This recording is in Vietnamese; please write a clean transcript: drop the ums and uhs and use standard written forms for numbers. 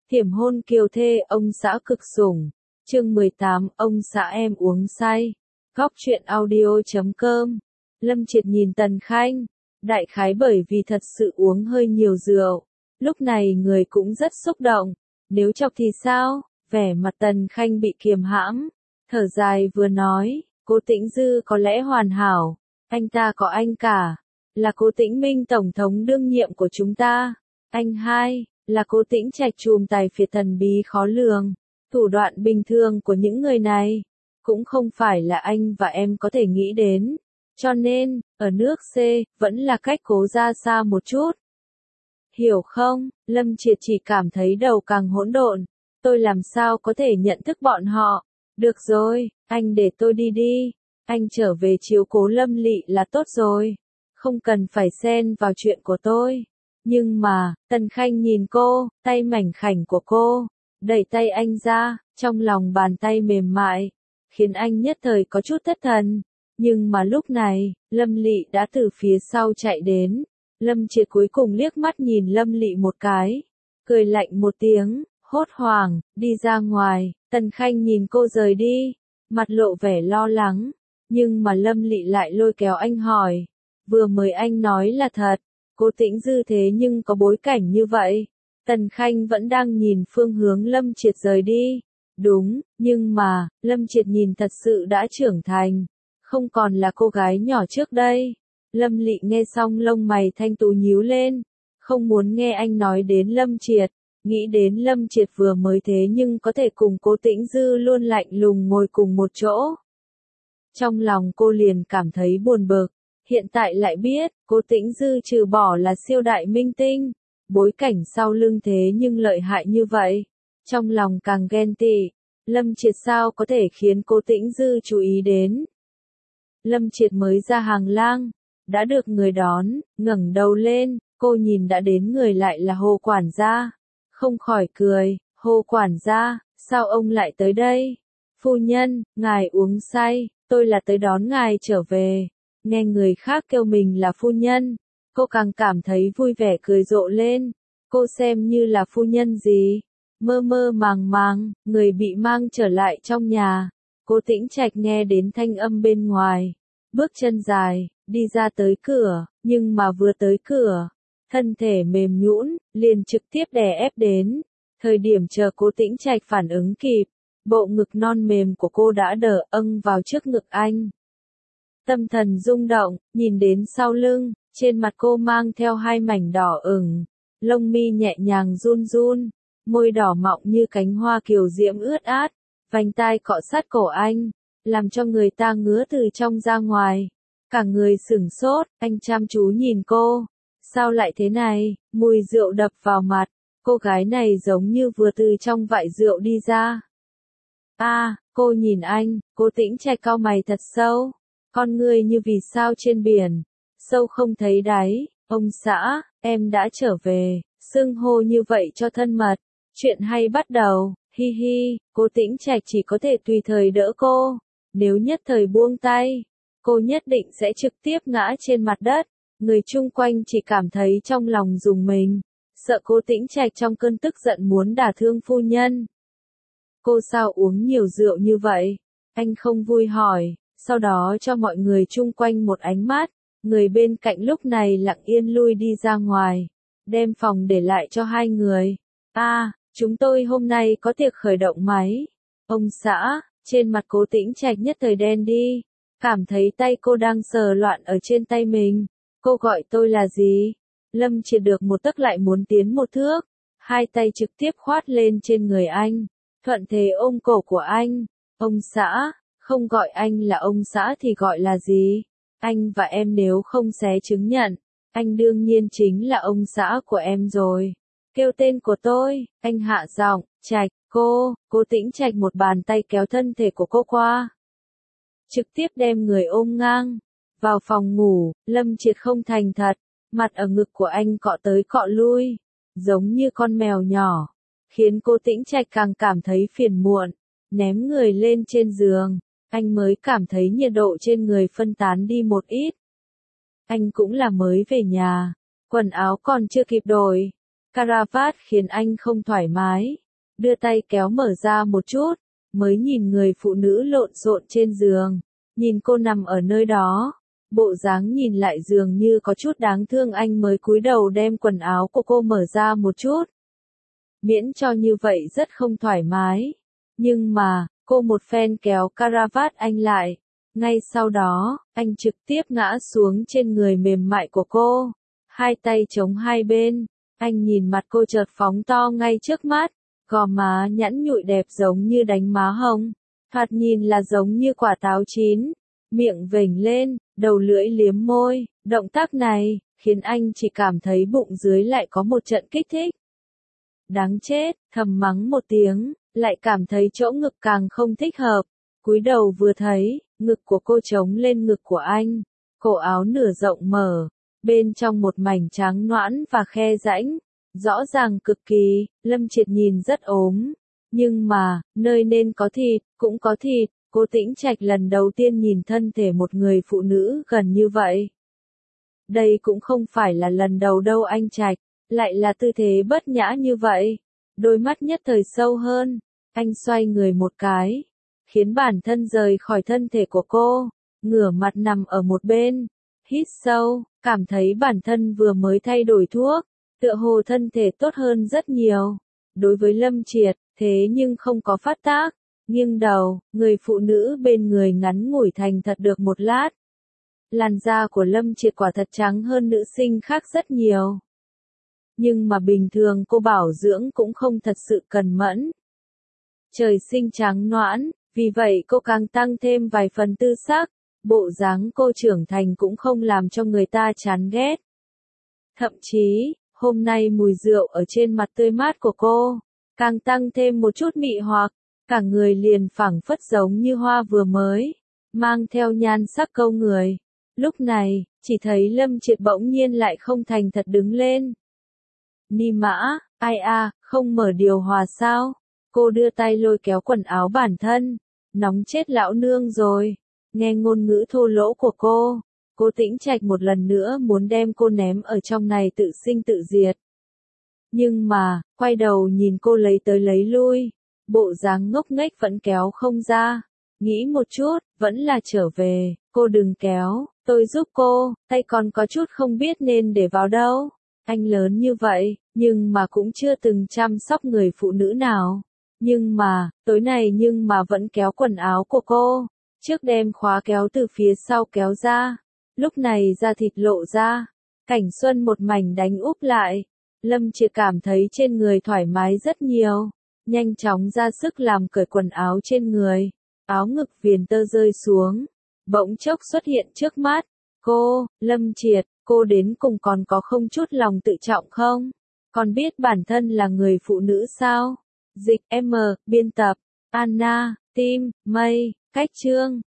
Thiểm hôn kiều thê ông xã cực sủng. Chương 18, ông xã em uống say. Góc truyện audio.com. Lâm Triệt nhìn Tần Khanh, đại khái bởi vì thật sự uống hơi nhiều rượu, lúc này người cũng rất xúc động. Nếu chọc thì sao? Vẻ mặt Tần Khanh bị kiềm hãm, thở dài vừa nói, Cố Tĩnh Dư có lẽ hoàn hảo, anh ta có anh cả, là Cố Tĩnh Minh tổng thống đương nhiệm của chúng ta. Anh hai, là Cố Tĩnh Trạch trùm tài phiệt thần bí khó lường. Thủ đoạn bình thường của những người này, cũng không phải là anh và em có thể nghĩ đến. Cho nên, ở nước C, vẫn là cách Cố ra xa một chút. Hiểu không? Lâm Triệt chỉ cảm thấy đầu càng hỗn độn. Tôi làm sao có thể nhận thức bọn họ? Được rồi, anh để tôi đi đi. Anh trở về chiếu cố Lâm Lị là tốt rồi. Không cần phải xen vào chuyện của tôi. Nhưng mà, Tần Khanh nhìn cô, tay mảnh khảnh của cô, đẩy tay anh ra, trong lòng bàn tay mềm mại, khiến anh nhất thời có chút thất thần. Nhưng mà lúc này, Lâm Lị đã từ phía sau chạy đến. Lâm Triệt cuối cùng liếc mắt nhìn Lâm Lị một cái, cười lạnh một tiếng, hốt hoảng, đi ra ngoài. Tần Khanh nhìn cô rời đi, mặt lộ vẻ lo lắng, nhưng mà Lâm Lị lại lôi kéo anh hỏi, vừa mới anh nói là thật, Cố Tĩnh Dư thế nhưng có bối cảnh như vậy. Tần Khanh vẫn đang nhìn phương hướng Lâm Triệt rời đi. Đúng, nhưng mà, Lâm Triệt nhìn thật sự đã trưởng thành, không còn là cô gái nhỏ trước đây. Lâm Lị nghe xong lông mày thanh tú nhíu lên, không muốn nghe anh nói đến Lâm Triệt, nghĩ đến Lâm Triệt vừa mới thế nhưng có thể cùng Cố Tĩnh Dư luôn lạnh lùng ngồi cùng một chỗ. Trong lòng cô liền cảm thấy buồn bực, hiện tại lại biết, Cố Tĩnh Dư trừ bỏ là siêu đại minh tinh, bối cảnh sau lưng thế nhưng lợi hại như vậy. Trong lòng càng ghen tị, Lâm Triệt sao có thể khiến Cố Tĩnh Dư chú ý đến. Lâm Triệt mới ra hàng lang, đã được người đón, ngẩng đầu lên, cô nhìn đã đến người lại là Hồ quản gia. Không khỏi cười, Hồ quản gia, sao ông lại tới đây? Phu nhân, ngài uống say, tôi là tới đón ngài trở về. Nghe người khác kêu mình là phu nhân, cô càng cảm thấy vui vẻ cười rộ lên. Cô xem như là phu nhân gì? Mơ mơ màng màng, người bị mang trở lại trong nhà. Cố Tĩnh Trạch nghe đến thanh âm bên ngoài, bước chân dài, đi ra tới cửa, nhưng mà vừa tới cửa, thân thể mềm nhũn, liền trực tiếp đè ép đến. Thời điểm chờ Cố Tĩnh Trạch phản ứng kịp, bộ ngực non mềm của cô đã đỡ âng vào trước ngực anh. Tâm thần rung động, nhìn đến sau lưng, trên mặt cô mang theo hai mảnh đỏ ửng, lông mi nhẹ nhàng run run, môi đỏ mọng như cánh hoa kiều diễm ướt át, vành tai cọ sát cổ anh, làm cho người ta ngứa từ trong ra ngoài. Cả người sửng sốt, anh chăm chú nhìn cô. Sao lại thế này? Mùi rượu đập vào mặt, cô gái này giống như vừa từ trong vại rượu đi ra. Cô nhìn anh, Cố Tĩnh Trạch cau mày thật sâu. Con người như vì sao trên biển, sâu không thấy đáy. Ông xã, em đã trở về, xưng hô như vậy cho thân mật. Chuyện hay bắt đầu, hi hi. Cố Tĩnh Trạch chỉ có thể tùy thời đỡ cô. Nếu nhất thời buông tay, cô nhất định sẽ trực tiếp ngã trên mặt đất. Người chung quanh chỉ cảm thấy trong lòng rùng mình, sợ Cố Tĩnh Trạch trong cơn tức giận muốn đả thương phu nhân. Cô sao uống nhiều rượu như vậy? Anh không vui hỏi, sau đó cho mọi người chung quanh một ánh mắt. Người bên cạnh lúc này lặng yên lui đi ra ngoài, đem phòng để lại cho hai người. Chúng tôi hôm nay có tiệc khởi động máy. Ông xã, trên mặt Cố Tĩnh Trạch nhất thời đen đi, cảm thấy tay cô đang sờ loạn ở trên tay mình. Cô gọi tôi là gì? Lâm Triệt được một tấc lại muốn tiến một thước, hai tay trực tiếp khoát lên trên người anh, thuận thế ôm cổ của anh. Ông xã, không gọi anh là ông xã thì gọi là gì? Anh và em nếu không xé chứng nhận, anh đương nhiên chính là ông xã của em rồi. Kêu tên của tôi, anh hạ giọng, Trạch, Cố Tĩnh Trạch một bàn tay kéo thân thể của cô qua, trực tiếp đem người ôm ngang. Vào phòng ngủ, Lâm Triệt không thành thật, mặt ở ngực của anh cọ tới cọ lui, giống như con mèo nhỏ, khiến Cố Tĩnh Trạch càng cảm thấy phiền muộn, ném người lên trên giường, anh mới cảm thấy nhiệt độ trên người phân tán đi một ít. Anh cũng là mới về nhà, quần áo còn chưa kịp đổi, caravat khiến anh không thoải mái. Đưa tay kéo mở ra một chút, mới nhìn người phụ nữ lộn xộn trên giường. Nhìn cô nằm ở nơi đó, bộ dáng nhìn lại dường như có chút đáng thương, anh mới cúi đầu đem quần áo của cô mở ra một chút. Miễn cho như vậy rất không thoải mái. Nhưng mà, cô một phen kéo caravat anh lại. Ngay sau đó, anh trực tiếp ngã xuống trên người mềm mại của cô. Hai tay chống hai bên, anh nhìn mặt cô chợt phóng to ngay trước mắt. Gò má nhẵn nhụi đẹp giống như đánh má hồng. Thoạt nhìn là giống như quả táo chín. Miệng vểnh lên, đầu lưỡi liếm môi. Động tác này, khiến anh chỉ cảm thấy bụng dưới lại có một trận kích thích. Đáng chết, thầm mắng một tiếng, lại cảm thấy chỗ ngực càng không thích hợp. Cúi đầu vừa thấy, ngực của cô chống lên ngực của anh. Cổ áo nửa rộng mở, bên trong một mảnh trắng nõn và khe rãnh. Rõ ràng cực kỳ, Lâm Triệt nhìn rất ốm. Nhưng mà, nơi nên có thịt, cũng có thịt. Cô Tĩnh Trạch lần đầu tiên nhìn thân thể một người phụ nữ gần như vậy. Đây cũng không phải là lần đầu đâu anh Trạch, lại là tư thế bất nhã như vậy. Đôi mắt nhất thời sâu hơn, anh xoay người một cái, khiến bản thân rời khỏi thân thể của cô, ngửa mặt nằm ở một bên, hít sâu, cảm thấy bản thân vừa mới thay đổi thuốc, tựa hồ thân thể tốt hơn rất nhiều. Đối với Lâm Triệt, thế nhưng không có phát tác, nghiêng đầu, người phụ nữ bên người ngắn ngủi thành thật được một lát. Làn da của Lâm Triệt quả thật trắng hơn nữ sinh khác rất nhiều. Nhưng mà bình thường cô bảo dưỡng cũng không thật sự cần mẫn. Trời sinh trắng nõn, vì vậy cô càng tăng thêm vài phần tư sắc, bộ dáng cô trưởng thành cũng không làm cho người ta chán ghét. Thậm chí, hôm nay mùi rượu ở trên mặt tươi mát của cô, càng tăng thêm một chút mị hoặc, cả người liền phảng phất giống như hoa vừa mới, mang theo nhan sắc câu người. Lúc này, chỉ thấy Lâm Triệt bỗng nhiên lại không thành thật đứng lên. Ni mã, ai a, không mở điều hòa sao? Cô đưa tay lôi kéo quần áo bản thân. Nóng chết lão nương rồi. Nghe ngôn ngữ thô lỗ của cô Tĩnh Trạch một lần nữa muốn đem cô ném ở trong này tự sinh tự diệt. Nhưng mà, quay đầu nhìn cô lấy tới lấy lui. Bộ dáng ngốc nghếch vẫn kéo không ra. Nghĩ một chút, vẫn là trở về. Cô đừng kéo, tôi giúp cô, tay còn có chút không biết nên để vào đâu. Anh lớn như vậy, nhưng mà cũng chưa từng chăm sóc người phụ nữ nào. Nhưng mà, tối nay nhưng mà vẫn kéo quần áo của cô. Trước đem khóa kéo từ phía sau kéo ra. Lúc này da thịt lộ ra. Cảnh xuân một mảnh đánh úp lại. Lâm Triệt cảm thấy trên người thoải mái rất nhiều. Nhanh chóng ra sức làm cởi quần áo trên người. Áo ngực viền tơ rơi xuống. Bỗng chốc xuất hiện trước mắt. Cô, Lâm Triệt, cô đến cùng còn có không chút lòng tự trọng không? Còn biết bản thân là người phụ nữ sao? Dịch M, biên tập, Anna, Tim, Mây, cách chương.